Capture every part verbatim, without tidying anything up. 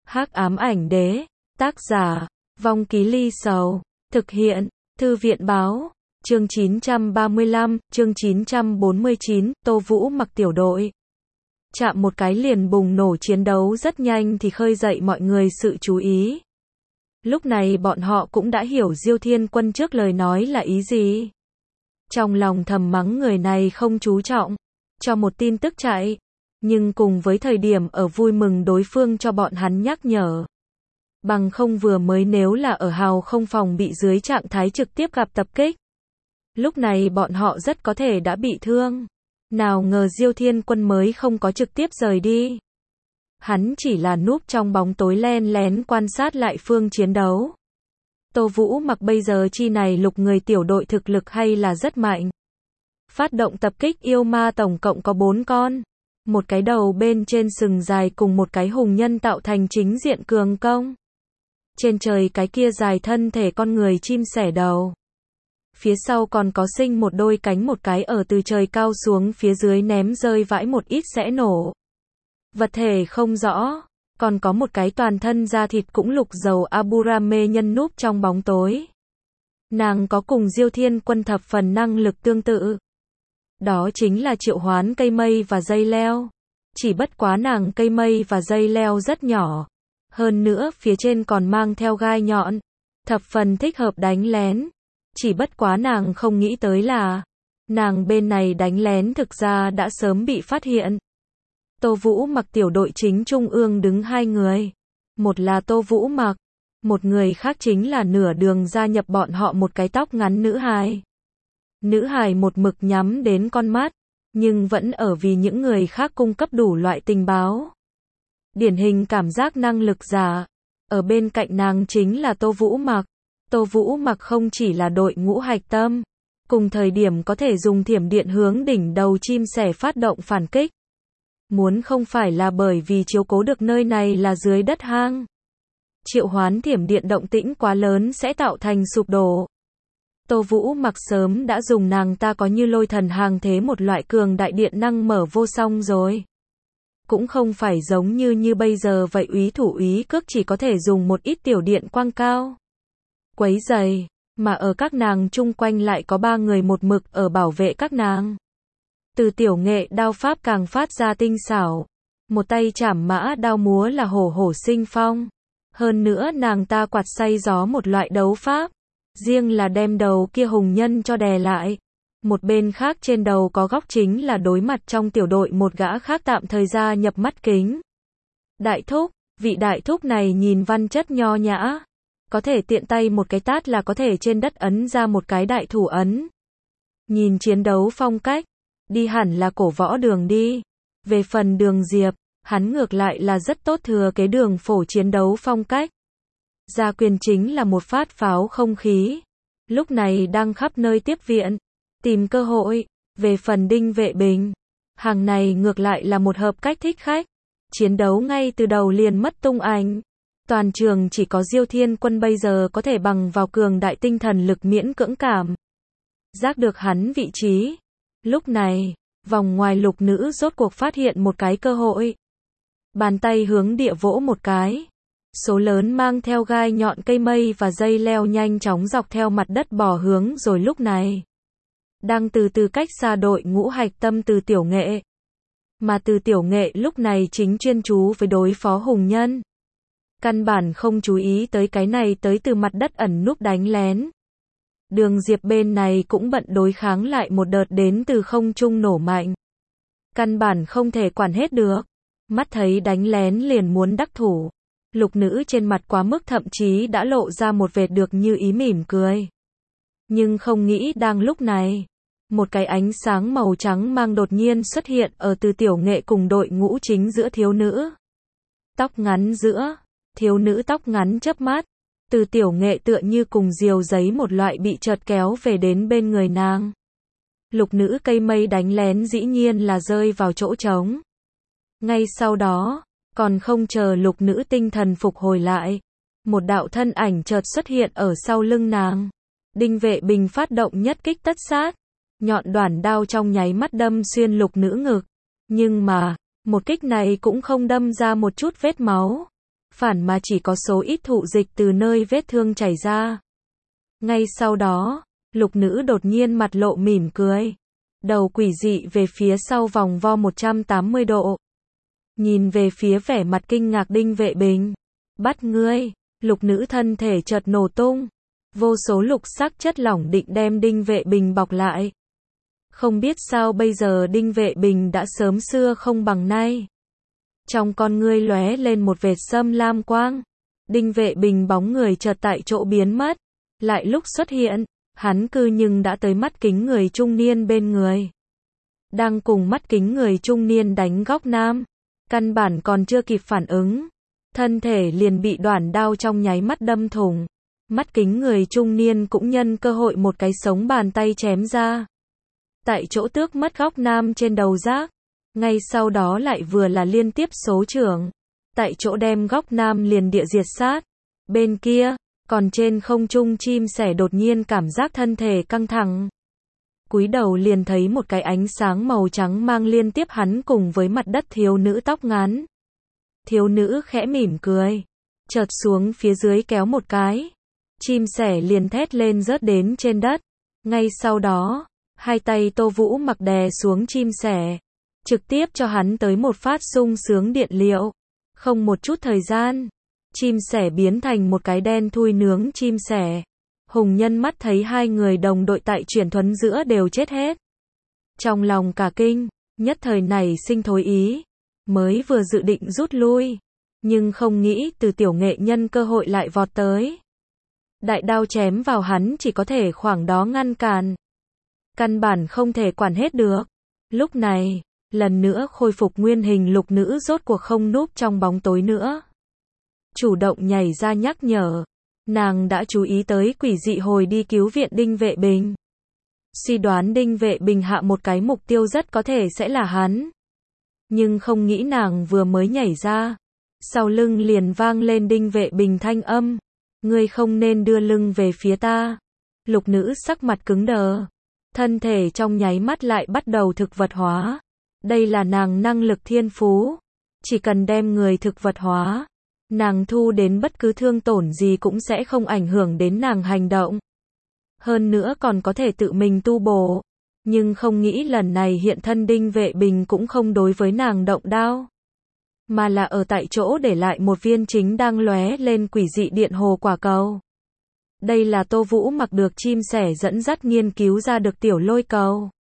Hắc ám ảnh đế, tác giả, Vong Ký Ly Sầu, thực hiện, Thư viện báo, chương chín trăm ba mươi lăm, chương chín trăm bốn mươi chín, Tô Vũ Mặc tiểu đội. Chạm một cái liền bùng nổ chiến đấu rất nhanh thì khơi dậy mọi người sự chú ý. Lúc này bọn họ cũng đã hiểu Diêu Thiên Quân trước lời nói là ý gì. Trong lòng thầm mắng người này không chú trọng, cho một tin tức chạy. Nhưng cùng với thời điểm ở vui mừng đối phương cho bọn hắn nhắc nhở. Bằng không vừa mới nếu là ở hào không phòng bị dưới trạng thái trực tiếp gặp tập kích. Lúc này bọn họ rất có thể đã bị thương. Nào ngờ Diêu Thiên Quân mới không có trực tiếp rời đi. Hắn chỉ là núp trong bóng tối len lén quan sát lại phương chiến đấu. Tô Vũ Mặc bây giờ chi này lục người tiểu đội thực lực hay là rất mạnh. Phát động tập kích yêu ma tổng cộng có bốn con. Một cái đầu bên trên sừng dài cùng một cái hùng nhân tạo thành chính diện cường công. Trên trời cái kia dài thân thể con người chim sẻ đầu. Phía sau còn có sinh một đôi cánh một cái ở từ trời cao xuống phía dưới ném rơi vãi một ít sẽ nổ. Vật thể không rõ, còn có một cái toàn thân da thịt cũng lục dầu Aburame nhân núp trong bóng tối. Nàng có cùng Diêu Thiên Quân thập phần năng lực tương tự. Đó chính là triệu hoán cây mây và dây leo. Chỉ bất quá nàng cây mây và dây leo rất nhỏ. Hơn nữa phía trên còn mang theo gai nhọn. Thập phần thích hợp đánh lén. Chỉ bất quá nàng không nghĩ tới là nàng bên này đánh lén thực ra đã sớm bị phát hiện. Tô Vũ Mặc tiểu đội chính trung ương đứng hai người. Một là Tô Vũ Mặc. Một người khác chính là nửa đường gia nhập bọn họ một cái tóc ngắn nữ hài. Nữ hài một mực nhắm đến con mắt, nhưng vẫn ở vì những người khác cung cấp đủ loại tình báo. Điển hình cảm giác năng lực giả. Ở bên cạnh nàng chính là Tô Vũ Mặc. Tô Vũ Mặc không chỉ là đội ngũ hạch tâm, cùng thời điểm có thể dùng thiểm điện hướng đỉnh đầu chim sẻ phát động phản kích. Muốn không phải là bởi vì chiếu cố được nơi này là dưới đất hang. Triệu hoán thiểm điện động tĩnh quá lớn sẽ tạo thành sụp đổ. Tô Vũ Mặc sớm đã dùng nàng ta có như lôi thần hàng thế một loại cường đại điện năng mở vô song rồi. Cũng không phải giống như như bây giờ vậy úy thủ úy cước chỉ có thể dùng một ít tiểu điện quang cao. Quấy giày, mà ở các nàng chung quanh lại có ba người một mực ở bảo vệ các nàng. Từ tiểu nghệ đao pháp càng phát ra tinh xảo. Một tay chảm mã đao múa là hổ hổ sinh phong. Hơn nữa nàng ta quạt xay gió một loại đấu pháp. Riêng là đem đầu kia hùng nhân cho đè lại. Một bên khác trên đầu có góc chính là đối mặt trong tiểu đội một gã khác tạm thời gia nhập mắt kính. Đại thúc, vị đại thúc này nhìn văn chất nho nhã. Có thể tiện tay một cái tát là có thể trên đất ấn ra một cái đại thủ ấn. Nhìn chiến đấu phong cách, đi hẳn là cổ võ Đường đi. Về phần Đường Diệp, hắn ngược lại là rất tốt thừa kế Đường Phổ chiến đấu phong cách. Gia quyền chính là một phát pháo không khí. Lúc này đang khắp nơi tiếp viện, tìm cơ hội. Về phần Đinh Vệ Bình, hàng này ngược lại là một hợp cách thích khách. Chiến đấu ngay từ đầu liền mất tung ảnh. Toàn trường chỉ có Diêu Thiên Quân bây giờ có thể bằng vào cường đại tinh thần lực miễn cưỡng cảm giác được hắn vị trí. Lúc này, vòng ngoài lục nữ rốt cuộc phát hiện một cái cơ hội. Bàn tay hướng địa vỗ một cái. Số lớn mang theo gai nhọn cây mây và dây leo nhanh chóng dọc theo mặt đất bò hướng rồi lúc này. Đang từ từ cách xa đội ngũ hạch tâm Từ Tiểu Nghệ. Mà Từ Tiểu Nghệ lúc này chính chuyên chú với đối phó hùng nhân. Căn bản không chú ý tới cái này tới từ mặt đất ẩn núp đánh lén. Đường Diệp bên này cũng bận đối kháng lại một đợt đến từ không trung nổ mạnh. Căn bản không thể quản hết được. Mắt thấy đánh lén liền muốn đắc thủ. Lục nữ trên mặt quá mức thậm chí đã lộ ra một vệt được như ý mỉm cười. Nhưng không nghĩ đang lúc này. Một cái ánh sáng màu trắng mang đột nhiên xuất hiện ở Từ Tiểu Nghệ cùng đội ngũ chính giữa thiếu nữ. Tóc ngắn giữa. Thiếu nữ tóc ngắn chớp mắt, Từ Tiểu Nghệ tựa như cùng diều giấy một loại bị chợt kéo về đến bên người nàng. Lục nữ cây mây đánh lén dĩ nhiên là rơi vào chỗ trống. Ngay sau đó, còn không chờ lục nữ tinh thần phục hồi lại, một đạo thân ảnh chợt xuất hiện ở sau lưng nàng. Đinh Vệ Bình phát động nhất kích tất sát, nhọn đoản đao trong nháy mắt đâm xuyên lục nữ ngực. Nhưng mà, một kích này cũng không đâm ra một chút vết máu. phản mà chỉ có số ít thụ dịch từ nơi vết thương chảy ra. Ngay sau đó, lục nữ đột nhiên mặt lộ mỉm cười. Đầu quỷ dị về phía sau vòng vo một trăm tám mươi độ. Nhìn về phía vẻ mặt kinh ngạc Đinh Vệ Bình. Bắt ngươi, lục nữ thân thể chợt nổ tung. Vô số lục sắc chất lỏng định đem Đinh Vệ Bình bọc lại. Không biết sao bây giờ Đinh Vệ Bình đã sớm xưa không bằng nay. Trong con ngươi lóe lên một vệt sâm lam quang. Đinh Vệ Bình bóng người chợt tại chỗ biến mất. Lại lúc xuất hiện, hắn cư nhưng đã tới mắt kính người trung niên bên người. Đang cùng mắt kính người trung niên đánh góc nam. Căn bản còn chưa kịp phản ứng. Thân thể liền bị đoản đao trong nháy mắt đâm thủng. Mắt kính người trung niên cũng nhân cơ hội một cái sống bàn tay chém ra. Tại chỗ tước mất góc nam trên đầu giác. Ngay sau đó lại vừa là liên tiếp số trưởng. Tại chỗ đem góc nam liền địa diệt sát. Bên kia, còn trên không trung chim sẻ đột nhiên cảm giác thân thể căng thẳng. Cúi đầu liền thấy một cái ánh sáng màu trắng mang liên tiếp hắn cùng với mặt đất thiếu nữ tóc ngắn. Thiếu nữ khẽ mỉm cười. Chợt xuống phía dưới kéo một cái. Chim sẻ liền thét lên rớt đến trên đất. Ngay sau đó, hai tay Tô Vũ Mặc đè xuống chim sẻ. Trực tiếp cho hắn tới một phát sung sướng điện liệu. Không một chút thời gian. Chim sẻ biến thành một cái đen thui nướng chim sẻ. Hùng Nhân mắt thấy hai người đồng đội tại chuyển thuấn giữa đều chết hết. Trong lòng cả kinh, nhất thời này sinh thối ý. Mới vừa dự định rút lui. Nhưng không nghĩ từ tiểu nghệ nhân cơ hội lại vọt tới. Đại đao chém vào hắn chỉ có thể khoảng đó ngăn cản. Căn bản không thể quản hết được. Lúc này, lần nữa khôi phục nguyên hình lục nữ rốt cuộc không núp trong bóng tối nữa. Chủ động nhảy ra nhắc nhở. Nàng đã chú ý tới quỷ dị hồi đi cứu viện Đinh Vệ Bình. Suy đoán Đinh Vệ Bình hạ một cái mục tiêu rất có thể sẽ là hắn. Nhưng không nghĩ nàng vừa mới nhảy ra. Sau lưng liền vang lên Đinh Vệ Bình thanh âm. Ngươi không nên đưa lưng về phía ta. Lục nữ sắc mặt cứng đờ. Thân thể trong nháy mắt lại bắt đầu thực vật hóa. Đây là nàng năng lực thiên phú. Chỉ cần đem người thực vật hóa. Nàng thu đến bất cứ thương tổn gì cũng sẽ không ảnh hưởng đến nàng hành động. Hơn nữa còn có thể tự mình tu bổ. Nhưng không nghĩ lần này hiện thân Đinh Vệ Bình cũng không đối với nàng động đao. Mà là ở tại chỗ để lại một viên chính đang lóe lên quỷ dị điện hồ quả cầu. Đây là Tô Vũ Mặc được chim sẻ dẫn dắt nghiên cứu ra được tiểu lôi cầu.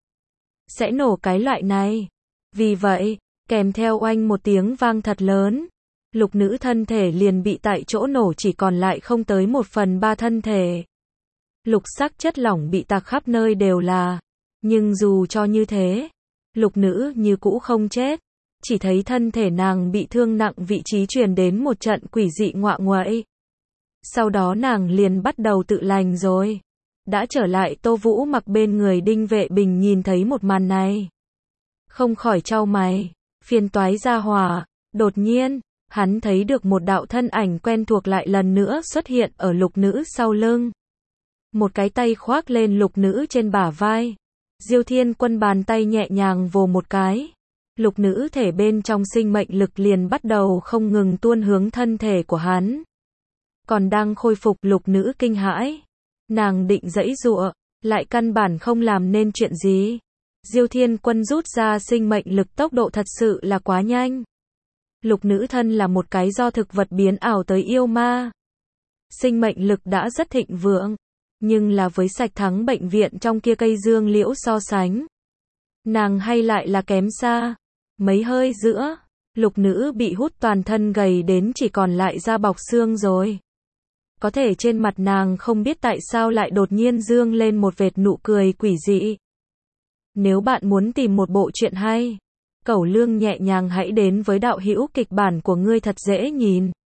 Sẽ nổ cái loại này. Vì vậy, kèm theo oanh một tiếng vang thật lớn. Lục nữ thân thể liền bị tại chỗ nổ chỉ còn lại không tới một phần ba thân thể. Lục sắc chất lỏng bị tạc khắp nơi đều là. Nhưng dù cho như thế, lục nữ như cũ không chết. Chỉ thấy thân thể nàng bị thương nặng vị trí truyền đến một trận quỷ dị ngoạ nguậy. Sau đó nàng liền bắt đầu tự lành rồi. Đã trở lại Tô Vũ Mặc bên người Đinh Vệ Bình nhìn thấy một màn này. Không khỏi chau mày. Phiền toái ra hỏa. Đột nhiên, hắn thấy được một đạo thân ảnh quen thuộc lại lần nữa xuất hiện ở lục nữ sau lưng. Một cái tay khoác lên lục nữ trên bả vai. Diêu Thiên Quân bàn tay nhẹ nhàng vồ một cái. Lục nữ thể bên trong sinh mệnh lực liền bắt đầu không ngừng tuôn hướng thân thể của hắn. Còn đang khôi phục lục nữ kinh hãi. Nàng định giãy giụa, lại căn bản không làm nên chuyện gì. Diêu Thiên Quân rút ra sinh mệnh lực tốc độ thật sự là quá nhanh. Lục nữ thân là một cái do thực vật biến ảo tới yêu ma. Sinh mệnh lực đã rất thịnh vượng. Nhưng là với sạch thắng bệnh viện trong kia cây dương liễu so sánh. Nàng hay lại là kém xa. Mấy hơi giữa, lục nữ bị hút toàn thân gầy đến chỉ còn lại da bọc xương rồi. Có thể trên mặt nàng không biết tại sao lại đột nhiên dương lên một vệt nụ cười quỷ dị. Nếu bạn muốn tìm một bộ truyện hay, cẩu lương nhẹ nhàng hãy đến với đạo hữu kịch bản của ngươi thật dễ nhìn.